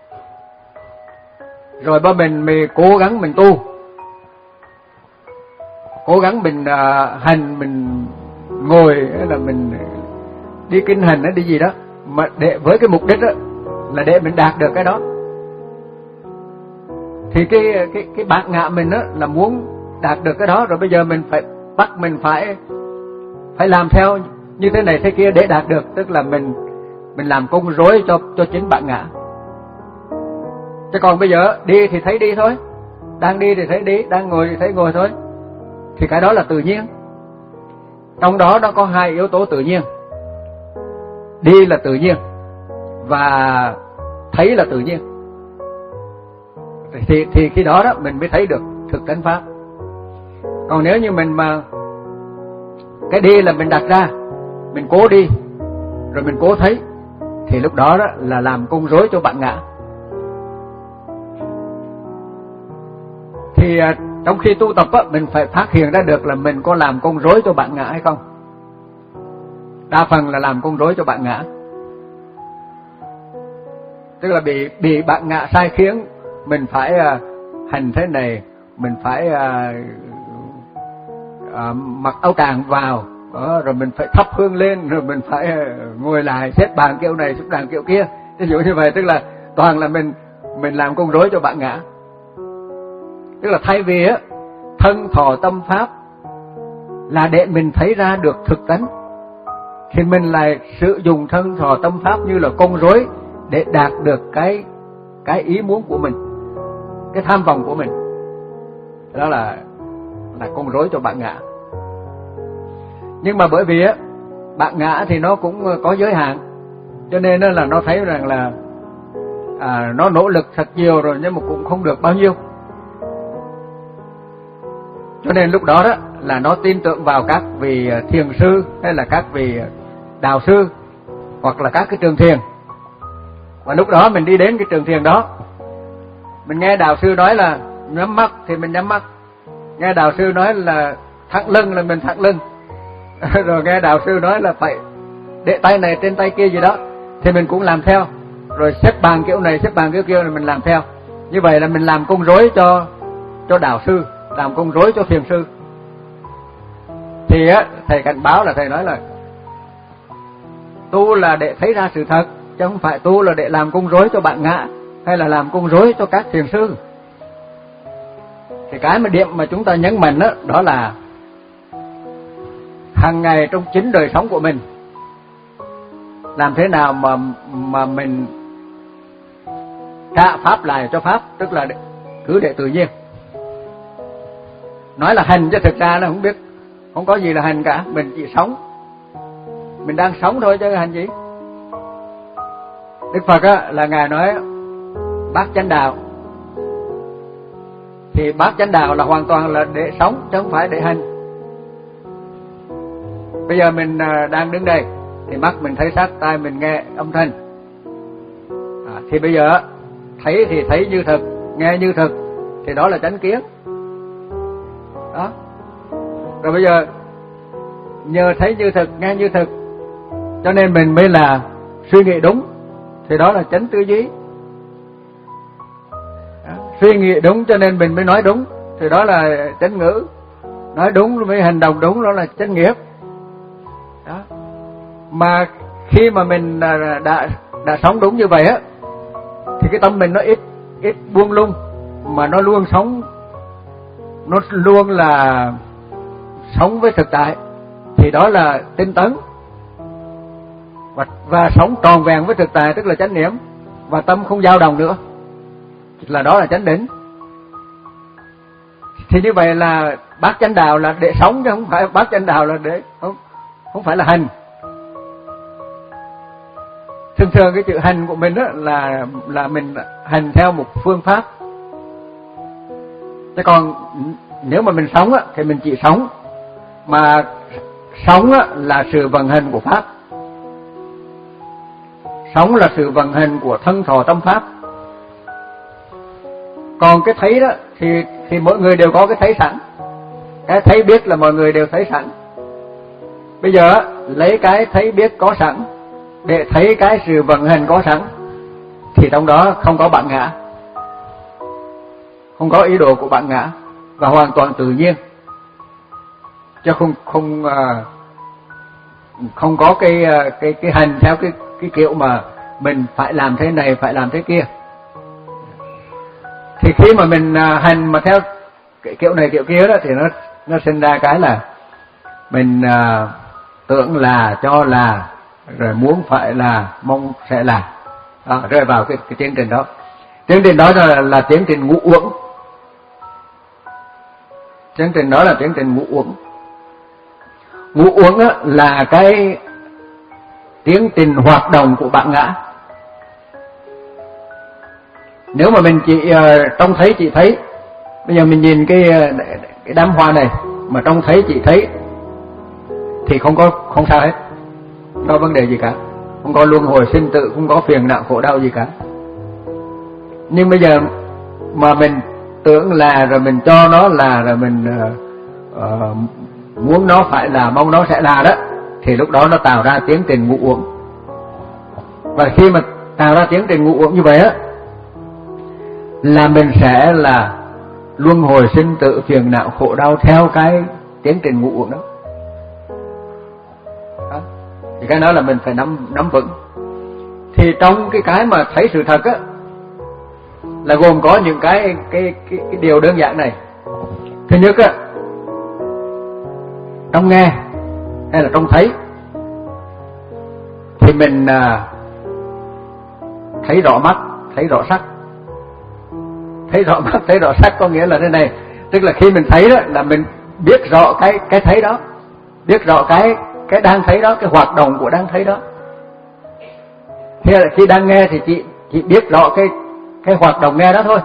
rồi ba mình mình cố gắng mình tu, cố gắng mình hành, mình ngồi hay là mình đi kinh hành hay đi gì đó, mà để với cái mục đích đó là để mình đạt được cái đó. Thì cái cái cái bát ngã mình đó là muốn đạt được cái đó, rồi bây giờ mình phải bắt mình phải phải làm theo như thế này thế kia để đạt được, tức là mình mình làm công rối cho cho chính bát ngã. Chứ còn bây giờ đi thì thấy đi thôi, đang đi thì thấy đi, đang ngồi thì thấy ngồi thôi, thì cái đó là tự nhiên. Trong đó nó có hai yếu tố tự nhiên. Đi là tự nhiên và thấy là tự nhiên. Thì, thì khi đó đó mình mới thấy được thực tánh pháp. Còn nếu như mình mà cái đi là mình đặt ra, mình cố đi rồi mình cố thấy, thì lúc đó đó là làm công rối cho bạn ngã. Thì trong khi tu tập á, mình phải phát hiện ra được là mình có làm công rối cho bạn ngã hay không. Đa phần là làm công rối cho bạn ngã, tức là bị bị bạn ngã sai khiến mình phải uh, hành thế này, mình phải uh, uh, mặc áo tràng vào, uh, rồi mình phải thắp hương lên, rồi mình phải uh, ngồi lại xếp bàn kiểu này xếp bàn kiểu kia. Ví dụ như vậy, tức là toàn là mình mình làm công rối cho bạn ngã. Tức là thay vì á, thân thọ tâm pháp là để mình thấy ra được thực tánh, thì mình lại sử dụng thân thọ tâm pháp như là công rối để đạt được cái cái ý muốn của mình, cái tham vọng của mình. Đó là là công rối cho bạn ngã. Nhưng mà bởi vì á, bạn ngã thì nó cũng có giới hạn, cho nên là nó thấy rằng là à, nó nỗ lực thật nhiều rồi nhưng mà cũng không được bao nhiêu. Cho nên lúc đó đó là nó tin tưởng vào các vị thiền sư hay là các vị đạo sư hoặc là các cái trường thiền. Và lúc đó mình đi đến cái trường thiền đó, mình nghe đạo sư nói là nhắm mắt thì mình nhắm mắt, nghe đạo sư nói là thẳng lưng là mình thẳng lưng rồi nghe đạo sư nói là phải để tay này trên tay kia gì đó thì mình cũng làm theo, rồi xếp bàn kiểu này xếp bàn kiểu kia là mình làm theo. Như vậy là mình làm công rối cho cho đạo sư, làm công rối cho thiền sư. Thì á, thầy cảnh báo là thầy nói là tu là để thấy ra sự thật, chứ không phải tu là để làm công rối cho bạn ngã hay là làm công rối cho các thiền sư. Thì cái mà điểm mà chúng ta nhấn mạnh đó, đó là hàng ngày trong chính đời sống của mình làm thế nào mà mà mình trả pháp lại cho pháp, tức là cứ để tự nhiên. Nói là hành chứ thực ra nó không biết, không có gì là hành cả, mình chỉ sống, mình đang sống thôi chứ hành gì. Đức Phật á, là ngài nói bát chánh đạo, thì bát chánh đạo là hoàn toàn là để sống chứ không phải để hành. Bây giờ mình đang đứng đây thì mắt mình thấy sắc, tai mình nghe âm thanh, à, thì bây giờ thấy thì thấy như thực, nghe như thực, thì đó là chánh kiến đó. Rồi bây giờ nhờ thấy như thực, nghe như thực cho nên mình mới là suy nghĩ đúng, thì đó là chánh tư duy đó. Suy nghĩ đúng cho nên mình mới nói đúng, thì đó là chánh ngữ. Nói đúng mới hành động đúng, đó là chánh nghiệp đó. Mà khi mà mình đã, đã, đã sống đúng như vậy á, thì cái tâm mình nó ít ít buông lung, mà nó luôn sống, nó luôn là sống với thực tại, thì đó là tinh tấn. Và, và sống tròn vẹn với thực tại tức là chánh niệm, và tâm không dao động nữa, là đó là chánh định. Thì như vậy là bát chánh đạo là để sống chứ không phải bát chánh đạo là để không, không phải là hành. Thường thường cái chữ hành của mình đó là là mình hành theo một phương pháp. Chứ còn nếu mà mình sống á, thì mình chỉ sống, mà sống á, là sự vận hành của pháp. Sống là sự vận hành của thân thọ tâm pháp. Còn cái thấy đó thì thì mỗi người đều có cái thấy sẵn. Cái thấy biết là mọi người đều thấy sẵn. Bây giờ lấy cái thấy biết có sẵn để thấy cái sự vận hành có sẵn, thì trong đó không có bản ngã, không có ý đồ của bản ngã, và hoàn toàn tự nhiên, chứ không không không có cái cái cái hành theo cái cái kiểu mà mình phải làm thế này phải làm thế kia. Thì khi mà mình hành mà theo cái kiểu này kiểu kia đó, thì nó nó sinh ra cái là mình uh, tưởng là, cho là, rồi muốn phải là, mong sẽ là, đó, rơi vào cái, cái tiến trình đó. Tiến trình đó là, là tiến trình ngũ uẩn. Tiến trình đó là tiến trình ngũ uẩn. Ngũ uẩn là cái tiến trình hoạt động của bản ngã. Nếu mà mình chỉ uh, trông thấy chỉ thấy, bây giờ mình nhìn cái, cái đám hoa này mà trông thấy chỉ thấy thì không có không sao hết, không có vấn đề gì cả, không có luân hồi sinh tử, không có phiền não khổ đau gì cả. Nhưng bây giờ mà mình tưởng là, rồi mình cho nó là, rồi mình uh, uh, muốn nó phải là, mong nó sẽ là đó, thì lúc đó nó tạo ra tiến trình ngũ uẩn. Và khi mà tạo ra tiến trình ngũ uẩn như vậy á, là mình sẽ là luân hồi sinh tử, phiền não khổ đau theo cái tiến trình ngũ uẩn đó. đó. Thì cái đó là mình phải nắm nắm vững. Thì trong cái cái mà thấy sự thật á, là gồm có những cái cái cái, cái điều đơn giản này. Thứ nhất á, trong nghe hay là trong thấy thì mình à, thấy rõ mắt, thấy rõ sắc. Thấy rõ mắt, thấy rõ sắc có nghĩa là thế này, tức là khi mình thấy đó là mình biết rõ cái cái thấy đó, biết rõ cái cái đang thấy đó, cái hoạt động của đang thấy đó. Thế là khi đang nghe thì chỉ chỉ biết rõ cái cái hoạt động nghe đó thôi.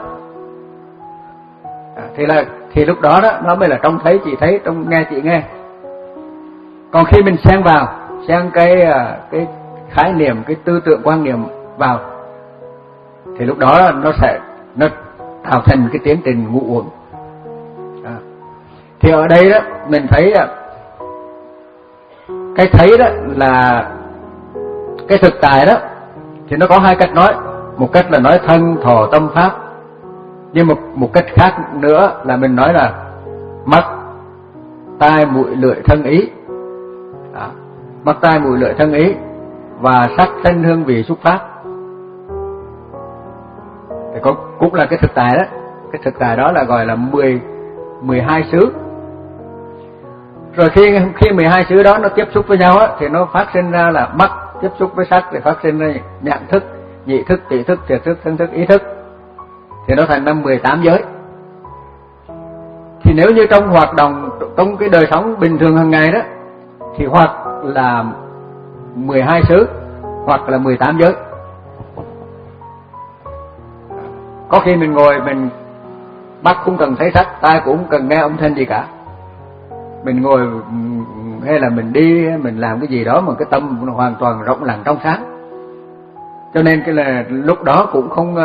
À, thì là thì lúc đó đó nó mới là trông thấy chị thấy, trông nghe chị nghe. Còn khi mình xen vào, xen cái cái khái niệm, cái tư tưởng quan niệm vào, thì lúc đó nó sẽ nó tạo thành cái tiến trình ngụ uẩn. À. Thì ở đây đó mình thấy cái thấy đó là cái thực tại đó, thì nó có hai cách nói. Một cách là nói thân thọ tâm pháp, nhưng một một cách khác nữa là mình nói là mắt tai mũi lưỡi thân ý. À, mắt tai mũi lưỡi thân ý và sắc thanh hương vị xúc pháp. Thì có, cũng là cái thực tại đó. Cái thực tại đó là gọi là mười mười hai xứ. Rồi khi khi mười hai xứ đó nó tiếp xúc với nhau á, thì nó phát sinh ra là mắt tiếp xúc với sắc, thì phát sinh ra nhãn thức, nhị thức, tỷ thức, thiệt thức, thân thức, ý thức, thì nó thành năm mười tám giới. Thì nếu như trong hoạt động, trong cái đời sống bình thường hàng ngày đó, thì hoặc là mười hai xứ hoặc là mười tám giới. Có khi mình ngồi, mình mắt cũng cần thấy sắc, tai cũng cần nghe âm thanh gì cả. Mình ngồi hay là mình đi, mình làm cái gì đó mà cái tâm hoàn toàn rộng lặng trong sáng. Cho nên cái là lúc đó cũng không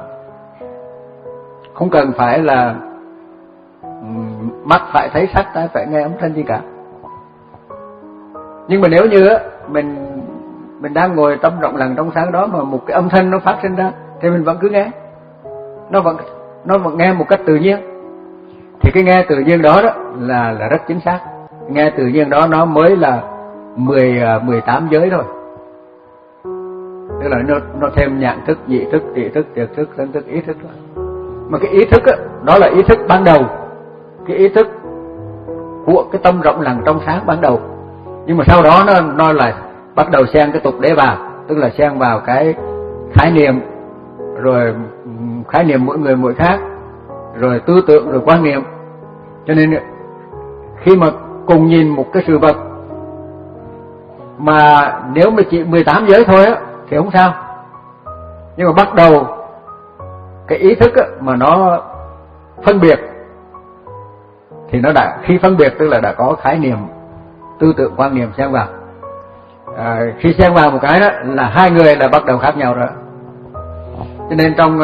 không cần phải là mắt phải thấy sắc, tai phải nghe âm thanh gì cả. Nhưng mà nếu như á, mình mình đang ngồi tâm rộng lặng trong sáng đó mà một cái âm thanh nó phát sinh ra, thì mình vẫn cứ nghe. Nó vẫn nó vẫn nghe một cách tự nhiên. Thì cái nghe tự nhiên đó đó là là rất chính xác. Nghe tự nhiên đó nó mới là mười mười tám giới thôi. Tức là nó nó thêm nhãn thức, nhị thức, tỷ thức, thiệt thức, thân thức, ý thức thôi. Mà cái ý thức á, đó là ý thức ban đầu. Cái ý thức của cái tâm rộng lặng trong sáng ban đầu. Nhưng mà sau đó nó nó lại bắt đầu xen cái tục đế vào, tức là xen vào cái khái niệm, rồi khái niệm mỗi người mỗi khác, rồi tư tưởng, rồi quan niệm. Cho nên khi mà cùng nhìn một cái sự vật mà nếu mà chỉ mười tám giới thôi á thì không sao. Nhưng mà bắt đầu cái ý thức á, mà nó phân biệt thì nó đã, khi phân biệt tức là đã có khái niệm, tư tưởng, quan niệm xen vào. À, khi xen vào một cái đó là hai người là bắt đầu khác nhau rồi. Cho nên trong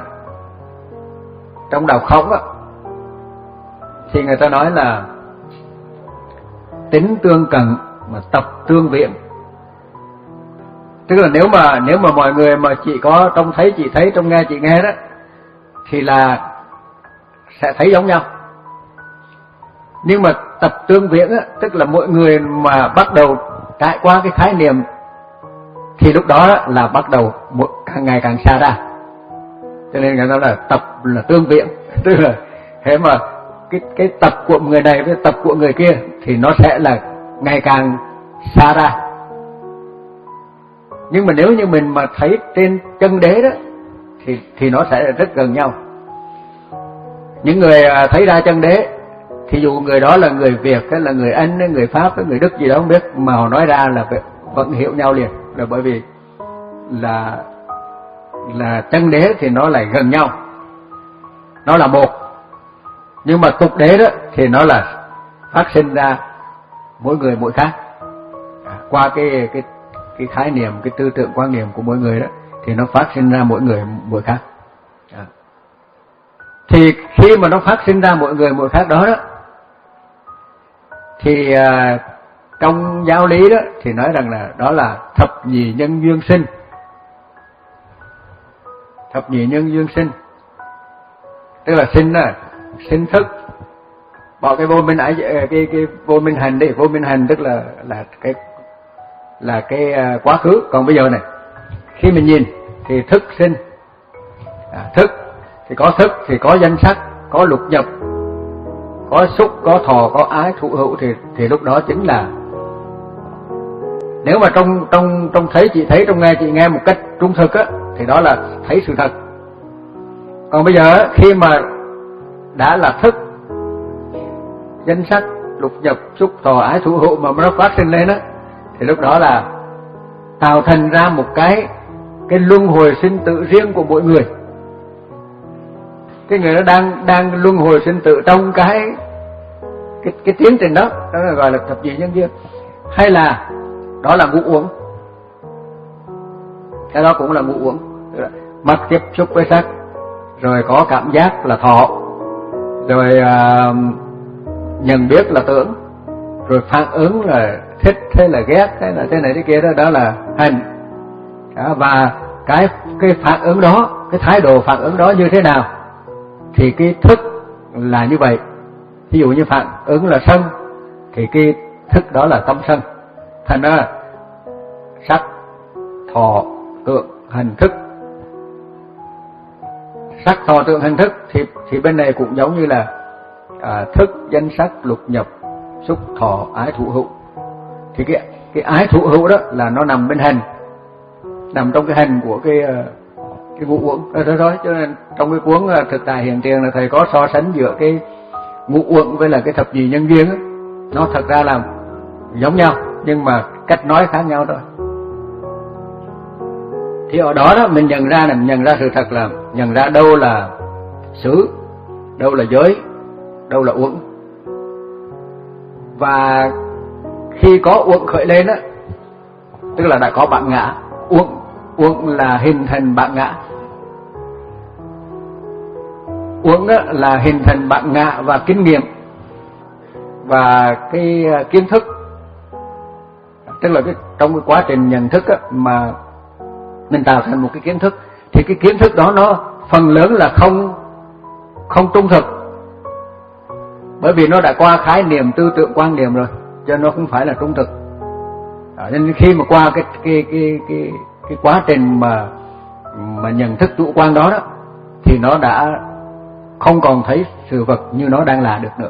trong đạo Khổng á, thì người ta nói là tính tương cận mà tập tương viễn. Tức là nếu mà nếu mà mọi người mà chỉ có trông thấy chị thấy, trông nghe chị nghe đó, thì là sẽ thấy giống nhau. Nhưng mà tập tương viễn á, tức là mỗi người mà bắt đầu trải qua cái khái niệm, thì lúc đó là bắt đầu một càng ngày càng xa ra. Cho nên người ta là tập là tương viễn, tức là thế mà cái cái tập của người này với tập của người kia thì nó sẽ là ngày càng xa ra. Nhưng mà nếu như mình mà thấy trên chân đế đó thì thì nó sẽ rất gần nhau. Những người thấy ra chân đế, thì dù người đó là người Việt hay là người Anh hay người Pháp hay người Đức gì đó không biết, mà họ nói ra là vẫn hiểu nhau liền, là bởi vì là là chân đế thì nó lại gần nhau, nó là một. Nhưng mà tục đế đó thì nó là phát sinh ra mỗi người mỗi khác. À, qua cái cái cái khái niệm, cái tư tưởng quan niệm của mỗi người đó thì nó phát sinh ra mỗi người mỗi khác. À. Thì khi mà nó phát sinh ra mỗi người mỗi khác đó đó, thì à, trong giáo lý đó thì nói rằng là đó là thập nhị nhân duyên sinh. Thập nhị nhân duyên sinh tức là sinh là sinh thức, bỏ cái vô minh ái, cái cái vô minh hành đi, vô minh hành tức là là cái là cái quá khứ. Còn bây giờ này, khi mình nhìn thì thức sinh. À, thức thì có thức thì có danh sắc, có lục nhập, có xúc, có thọ, có ái, thụ hữu, thì thì lúc đó chính là, nếu mà trong trong trong thấy chị thấy, trong nghe chị nghe một cách trung thực á, thì đó là thấy sự thật. Còn bây giờ khi mà đã là thức, danh sắc, lục nhập, xúc, thọ, ái, thụ hữu mà nó phát sinh lên á, thì lúc đó là tạo thành ra một cái cái luân hồi sinh tử riêng của mỗi người. Cái người đó đang đang luân hồi sinh tử trong cái cái cái tiến trình đó, đó là gọi là thập nhị nhân duyên. Hay là đó là ngũ uẩn, cái đó cũng là ngũ uẩn. Mắt tiếp xúc với sắc, rồi có cảm giác là thọ, rồi uh, nhận biết là tưởng, rồi phản ứng là thích hay là ghét hay là thế này thế kia, đó đó là hành. Đó, và cái cái phản ứng đó, cái thái độ phản ứng đó như thế nào thì cái thức là như vậy. Ví dụ như phản ứng là sân thì cái thức đó là tâm sân. Thành ra sắc, thọ, tưởng, hành, thức. Sắc, thọ, tưởng, hành, thức thì thì bên này cũng giống như là à, thức, danh sắc, lục nhập, xúc, thọ, ái, thụ, hữu. Thì cái cái ái, thụ, hữu đó là nó nằm bên hành, nằm trong cái hành của cái cái ngũ uẩn đó, đó, đó. Cho nên trong cái cuốn Thực Tại Hiện Tiền là thầy có so sánh giữa cái ngũ uẩn với là cái thập nhị nhân duyên đó. Nó thật ra là giống nhau nhưng mà cách nói khác nhau thôi. Thì ở đó đó mình nhận ra là mình nhận ra sự thật là nhận ra đâu là xứ, đâu là giới, đâu là uẩn. Và khi có uẩn khởi lên á, tức là đã có bản ngã. Uẩn uẩn là hình thành bản ngã. Uẩn á là hình thành bản ngã và kinh nghiệm và cái kiến thức. Tức là cái trong cái quá trình nhận thức á, mà mình tạo thành một cái kiến thức thì cái kiến thức đó nó phần lớn là không không trung thực, bởi vì nó đã qua khái niệm tư tưởng quan niệm rồi, cho nó không phải là trung thực. Đó, nên khi mà qua cái cái cái cái cái quá trình mà mà nhận thức chủ quan đó đó thì nó đã không còn thấy sự vật như nó đang là được nữa.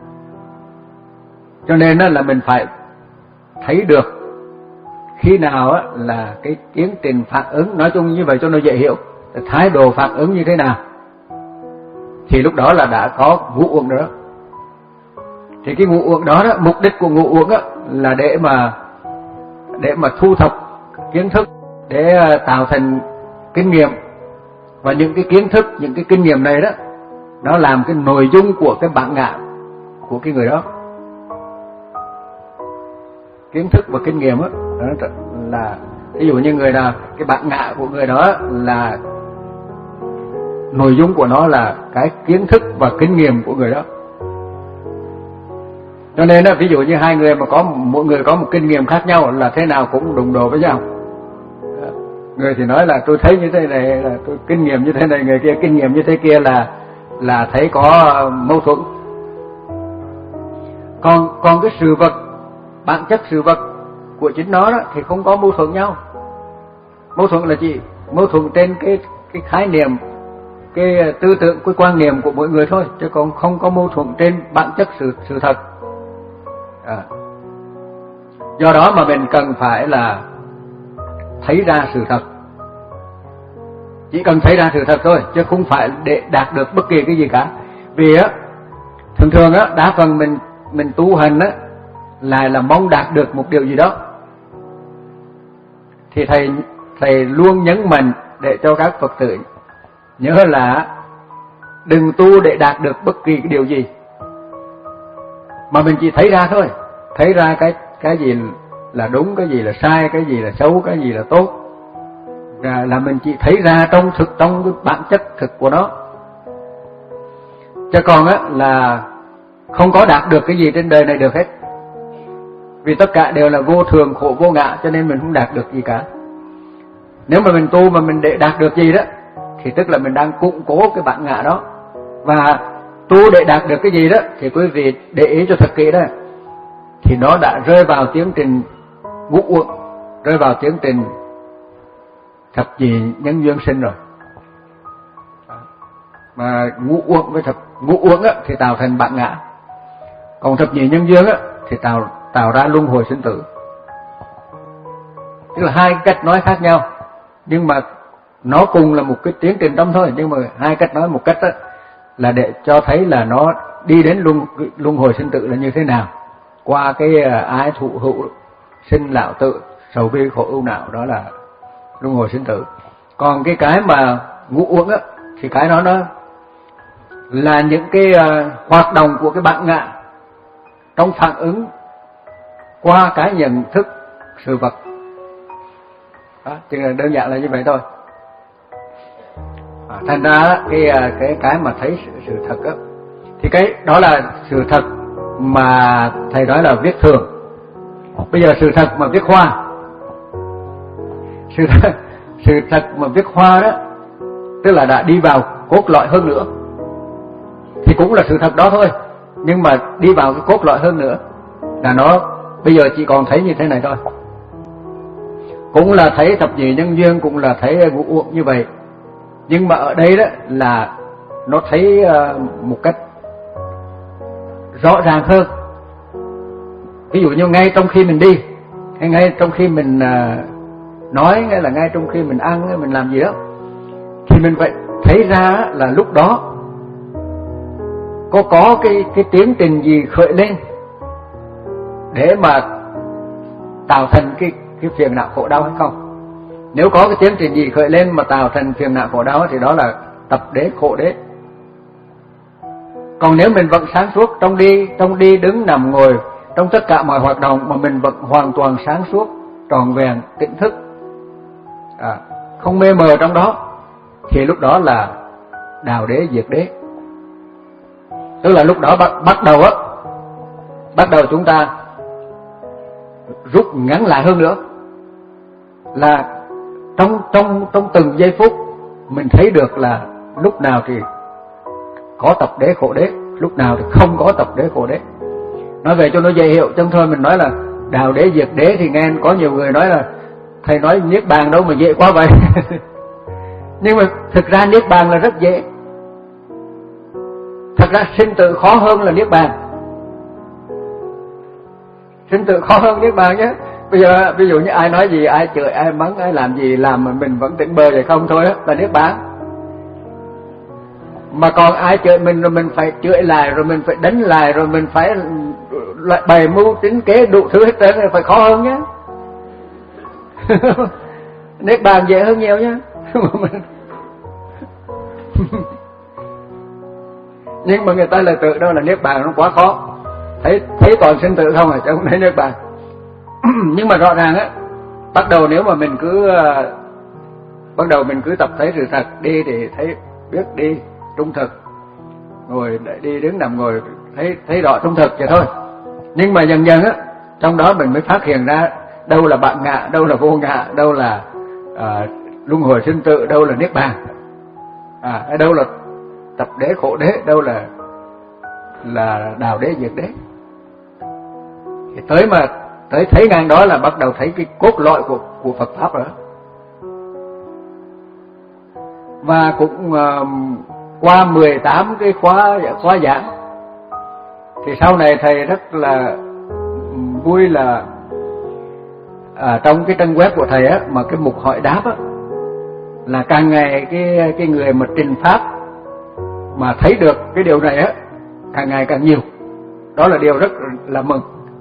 Cho nên đó là mình phải thấy được khi nào á là cái tiến trình phản ứng, nói chung như vậy cho nó dễ hiểu, thái độ phản ứng như thế nào thì lúc đó là đã có ngũ uẩn đó. Thì cái ngũ uẩn đó, đó mục đích của ngũ uẩn á là để mà để mà thu thập kiến thức, để tạo thành kinh nghiệm, và những cái kiến thức, những cái kinh nghiệm này đó nó làm cái nội dung của cái bản ngã của cái người đó. Kiến thức và kinh nghiệm á đó là ví dụ như người nào, cái bản ngã của người đó là nội dung của nó là cái kiến thức và kinh nghiệm của người đó. Cho nên đó, ví dụ như hai người mà có mỗi người có một kinh nghiệm khác nhau là thế nào cũng đụng độ với nhau. Người thì nói là tôi thấy như thế này là tôi kinh nghiệm như thế này, người kia kinh nghiệm như thế kia là là thấy có mâu thuẫn. Còn còn cái sự vật, bản chất sự vật của chính nó đó thì không có mâu thuẫn nhau. Mâu thuẫn là gì? Mâu thuẫn trên cái cái khái niệm, cái tư tưởng, cái quan niệm của mỗi người thôi, chứ còn không có mâu thuẫn trên bản chất sự sự thật. À. Do đó mà mình cần phải là thấy ra sự thật. Chỉ cần thấy ra sự thật thôi, chứ không phải để đạt được bất kỳ cái gì cả. Vì á thường thường á đa phần mình mình tu hành á lại là mong đạt được một điều gì đó. Thì thầy thầy luôn nhấn mạnh để cho các Phật tử nhớ là đừng tu để đạt được bất kỳ cái điều gì, mà mình chỉ thấy ra thôi, thấy ra cái cái gì là đúng, cái gì là sai, cái gì là xấu, cái gì là tốt, là, là mình chỉ thấy ra trong thực, trong cái bản chất thực của nó. Chứ còn á là không có đạt được cái gì trên đời này được hết, vì tất cả đều là vô thường, khổ, vô ngã, cho nên mình không đạt được gì cả. Nếu mà mình tu mà mình để đạt được gì đó thì tức là mình đang củng cố cái bản ngã đó. Và tu để đạt được cái gì đó thì quý vị để ý cho thật kỹ đó, thì nó đã rơi vào tiến trình ngũ uẩn, rơi vào tiến trình thập nhị nhân duyên sinh rồi. Mà ngũ uẩn với thập ngũ uẩn á thì tạo thành bản ngã, còn thập nhị nhân duyên á thì tạo tạo ra luân hồi sinh tử. Tức là hai cách nói khác nhau, nhưng mà nó cùng là một cái tiến trình tâm thôi, nhưng mà hai cách nói một cách đó là để cho thấy là nó đi đến luân luân hồi sinh tử là như thế nào, qua cái ái, thụ, hữu, sinh, lão, tử, sầu bi, khổ, ưu, não, đó là luân hồi sinh tử. Còn cái cái mà ngủ uống á thì cái đó nó là những cái uh, hoạt động của cái bản ngã trong phản ứng qua cái nhận thức sự vật. Đó, chỉ là đơn giản là như vậy thôi. À, thành ra cái cái cái mà thấy sự, sự thật á, thì cái đó là sự thật mà thầy nói là viết thường. Bây giờ sự thật mà viết hoa, sự thật, sự thật mà viết hoa đó, tức là đã đi vào cốt lõi hơn nữa, thì cũng là sự thật đó thôi, nhưng mà đi vào cái cốt lõi hơn nữa là nó bây giờ chỉ còn thấy như thế này thôi. Cũng là thấy thập nhị nhân duyên, cũng là thấy ngũ uẩn như vậy, nhưng mà ở đây đó là nó thấy một cách rõ ràng hơn. Ví dụ như ngay trong khi mình đi, hay ngay trong khi mình nói, hay là ngay trong khi mình ăn, hay mình làm gì đó, thì mình phải thấy ra là lúc đó có có cái cái tiến trình gì khởi lên để mà tạo thành cái cái phiền não khổ đau hay không. Nếu có cái tiến trình gì khởi lên mà tạo thành phiền não khổ đau thì đó là tập đế khổ đế. Còn nếu mình vẫn sáng suốt trong đi trong đi đứng nằm ngồi, trong tất cả mọi hoạt động mà mình vẫn hoàn toàn sáng suốt, tròn vẹn, tỉnh thức, à, không mê mờ trong đó, thì lúc đó là đào đế diệt đế. Tức là lúc đó bắt, bắt đầu á, bắt đầu chúng ta rút ngắn lại hơn nữa, là trong trong trong từng giây phút mình thấy được là lúc nào thì có tập đế khổ đế, lúc nào thì không có tập đế khổ đế. Nói về cho nó dễ hiểu, chứ thôi mình nói là đào đế diệt đế thì nghe có nhiều người nói là thầy nói niết bàn đâu mà dễ quá vậy. Nhưng mà thực ra niết bàn là rất dễ. Thật ra sinh tử khó hơn là niết bàn. Sinh tử khó hơn niết bàn nhé. Bây giờ ví dụ như ai nói gì, ai chửi, ai mắng, ai làm gì làm mà mình vẫn tỉnh bơ vậy không thôi á, là niết bàn. Mà còn ai chửi mình rồi mình phải chửi lại, rồi mình phải đánh lại, rồi mình phải lại bày mưu tính kế đủ thứ hết trơn, phải khó hơn nhé. Niết bàn dễ hơn nhiều nhé. Nhưng mà người ta lại tự đâu là niết bàn nó quá khó, thấy thấy toàn sinh tử không à, chứ không thấy niết bàn. Nhưng mà rõ ràng á, bắt đầu nếu mà mình cứ bắt đầu mình cứ tập thấy sự thật, đi thì thấy biết đi trung thực, ngồi đi đứng nằm ngồi thấy thấy rõ trung thực vậy thôi. Nhưng mà dần dần á, trong đó mình mới phát hiện ra đâu là bạn ngã, đâu là vô ngã, đâu là à, luân hồi sinh tử, đâu là niết bàn, à, đâu là tập đế khổ đế, đâu là là đào đế diệt đế. Thì tới mà tới thấy ngang đó là bắt đầu thấy cái cốt lõi của của Phật pháp rồi. Và cũng uh, qua mười tám cái khóa khóa giảng thì sau này thầy rất là vui là à, trong cái trang web của thầy á, mà cái mục hỏi đáp á, là càng ngày cái cái người mà trình pháp mà thấy được cái điều này á càng ngày càng nhiều. Đó là điều rất là mừng.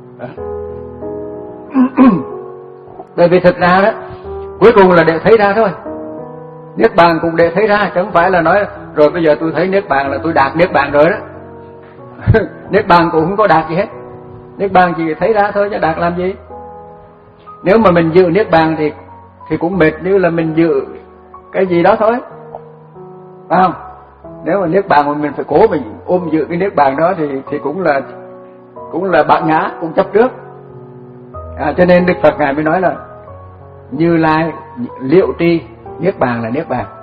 Bởi vì thực ra đó, cuối cùng là để thấy ra thôi. Niết bàn cũng để thấy ra, chứ không phải là nói rồi bây giờ tôi thấy niết bàn là tôi đạt niết bàn rồi đó. Niết bàn cũng không có đạt gì hết. Niết bàn chỉ thấy ra thôi chứ đạt làm gì. Nếu mà mình giữ niết bàn thì thì cũng mệt như là mình giữ cái gì đó thôi, phải không? Nếu mà niết bàn mà mình phải cố mình ôm giữ cái niết bàn đó thì thì cũng là cũng là bạn ngã, cũng chấp trước. À, cho nên Đức Phật ngài mới nói là Như Lai liệu tri niết bàn là niết bàn.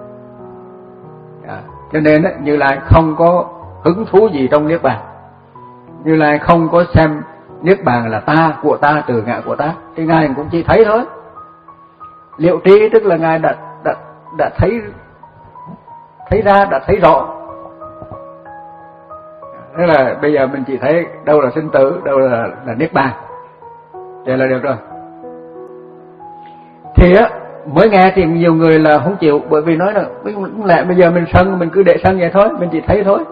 À, cho nên á, Như Lai không có hứng thú gì trong niết bàn. Như Lai không có xem niết bàn là ta, của ta, từ ngã của ta, thì ngài cũng chỉ thấy thôi. Liệu tri tức là ngài đã đã đã thấy thấy ra, đã thấy rõ. Thế là bây giờ mình chỉ thấy đâu là sinh tử, đâu là là niết bàn, vậy là được rồi. Thì á mới nghe thì nhiều người là không chịu, bởi vì nói là lại bây giờ mình sân, mình cứ để sân vậy thôi, mình chỉ thấy thôi.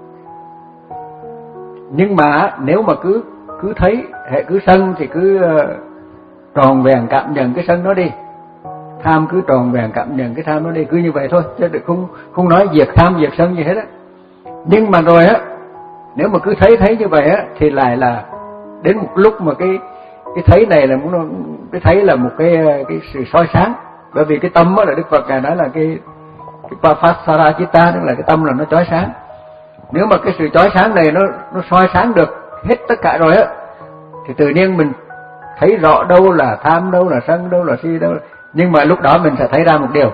Nhưng mà nếu mà cứ cứ thấy, hệ cứ sân thì cứ uh, tròn vẹn cảm nhận cái sân đó đi. tham cứ tròn vẹn, cảm nhận cái tham nó đi cứ như vậy thôi, chứ không không nói diệt tham diệt sân gì hết á. Nhưng mà rồi á, nếu mà cứ thấy thấy như vậy á thì lại là đến một lúc mà cái cái thấy này là muốn cái thấy là một cái cái sự soi sáng. Bởi vì cái tâm á là Đức Phật ngài nói là cái cái Papasara Chitta, tức là cái tâm là nó chói sáng. Nếu mà cái sự chói sáng này nó nó soi sáng được hết tất cả rồi á thì tự nhiên mình thấy rõ đâu là tham, đâu là sân, đâu là si, đâu là... nhưng mà lúc đó mình sẽ thấy ra một điều,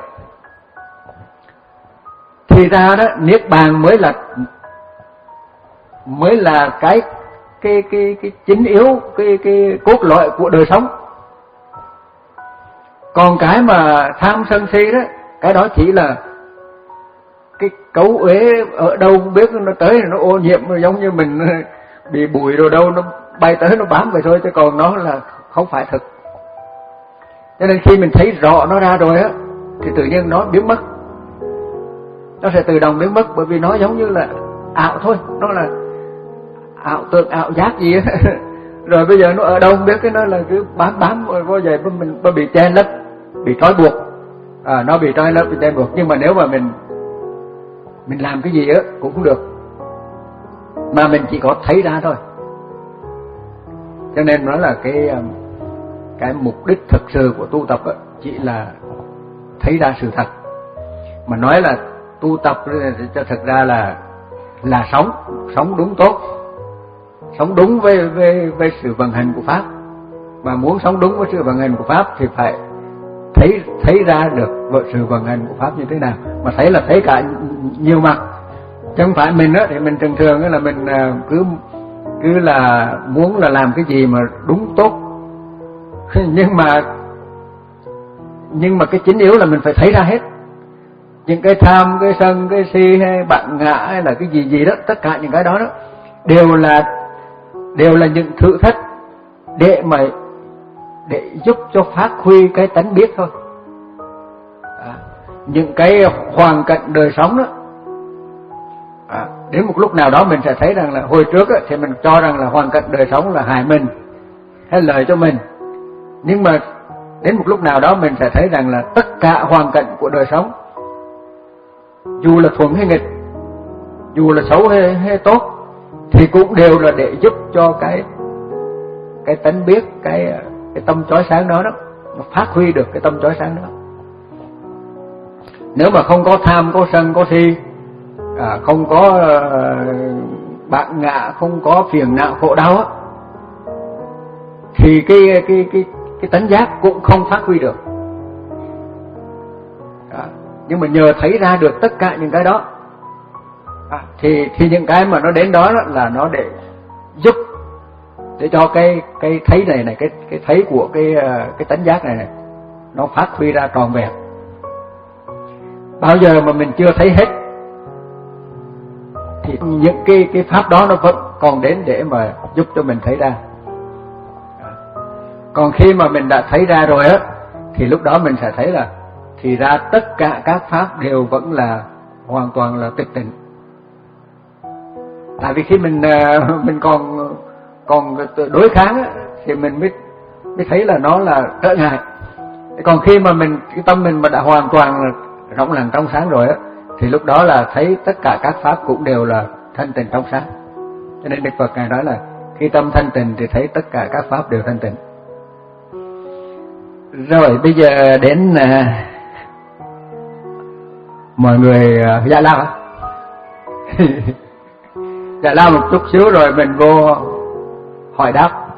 thì ra đó niết bàn mới là mới là cái cái cái cái chính yếu, cái cái cốt lõi của đời sống. Còn cái mà tham sân si đó, cái đó chỉ là cái cấu uế ở đâu không biết, nó tới nó ô nhiễm, giống như mình bị bụi rồi đâu nó bay tới nó bám vậy thôi, chứ còn nó là không phải thực. Cho nên khi mình thấy rõ nó ra rồi á thì tự nhiên nó biến mất, nó sẽ tự động biến mất, bởi vì nó giống như là ảo thôi, nó là ảo tưởng, ảo giác gì á. Rồi bây giờ nó ở đâu không biết, cái nó là cứ bám bám rồi vô vậy mình bị che lấp, bị trói buộc. À, nó bị trói lấp, bị che buộc. Nhưng mà nếu mà mình mình làm cái gì á cũng không được, mà mình chỉ có thấy ra thôi. Cho nên nó là cái cái mục đích thực sự của tu tập á, chỉ là thấy ra sự thật. Mà nói là tu tập cho thực ra là là sống, sống đúng tốt, sống đúng với với với sự vận hành của pháp. Mà muốn sống đúng với sự vận hành của pháp thì phải thấy thấy ra được sự vận hành của pháp như thế nào, mà thấy là thấy cả nhiều mặt, chứ không phải mình á thì mình thường thường là mình cứ cứ là muốn là làm cái gì mà đúng tốt, nhưng mà nhưng mà cái chính yếu là mình phải thấy ra hết. Những cái tham, cái sân, cái si hay bạn ngã hay là cái gì gì đó, tất cả những cái đó đó đều là đều là những thử thách để mà để giúp cho phát huy cái tánh biết thôi. À, những cái hoàn cảnh đời sống đó, à, đến một lúc nào đó mình sẽ thấy rằng là hồi trước á, thì mình cho rằng là hoàn cảnh đời sống là hại mình hay lợi cho mình, nhưng mà đến một lúc nào đó mình sẽ thấy rằng là tất cả hoàn cảnh của đời sống, dù là thuận hay nghịch, dù là xấu hay, hay tốt, thì cũng đều là để giúp cho cái cái tánh biết, cái cái tâm chói sáng đó đó, nó phát huy được cái tâm chói sáng đó. Nếu mà không có tham, có sân, có si, à, không có uh, bạn ngã, không có phiền não khổ đau á, thì cái cái cái cái tánh giác cũng không phát huy được. À, nhưng mà nhờ thấy ra được tất cả những cái đó, à, thì thì những cái mà nó đến đó, đó là nó để giúp để cho cái cái thấy này này, cái cái thấy của cái cái tánh giác này này nó phát huy ra tròn vẹn. Bao giờ mà mình chưa thấy hết thì những cái cái pháp đó nó vẫn còn đến để mà giúp cho mình thấy ra. Còn khi mà mình đã thấy ra rồi á thì lúc đó mình sẽ thấy là thì ra tất cả các pháp đều vẫn là hoàn toàn là tịch tịnh. Tại vì khi mình mình còn còn đối kháng á, thì mình mới mới thấy là nó là trở ngại. Còn khi mà mình cái tâm mình mà đã hoàn toàn là rộng lặng trong sáng rồi á, thì lúc đó là thấy tất cả các pháp cũng đều là thanh tịnh trong sáng. Cho nên Đức Phật ngài nói là khi tâm thanh tịnh thì thấy tất cả các pháp đều thanh tịnh. Rồi bây giờ đến uh, mọi người uh, giải lao hả? Giải lao một chút xíu rồi mình vô hỏi đáp.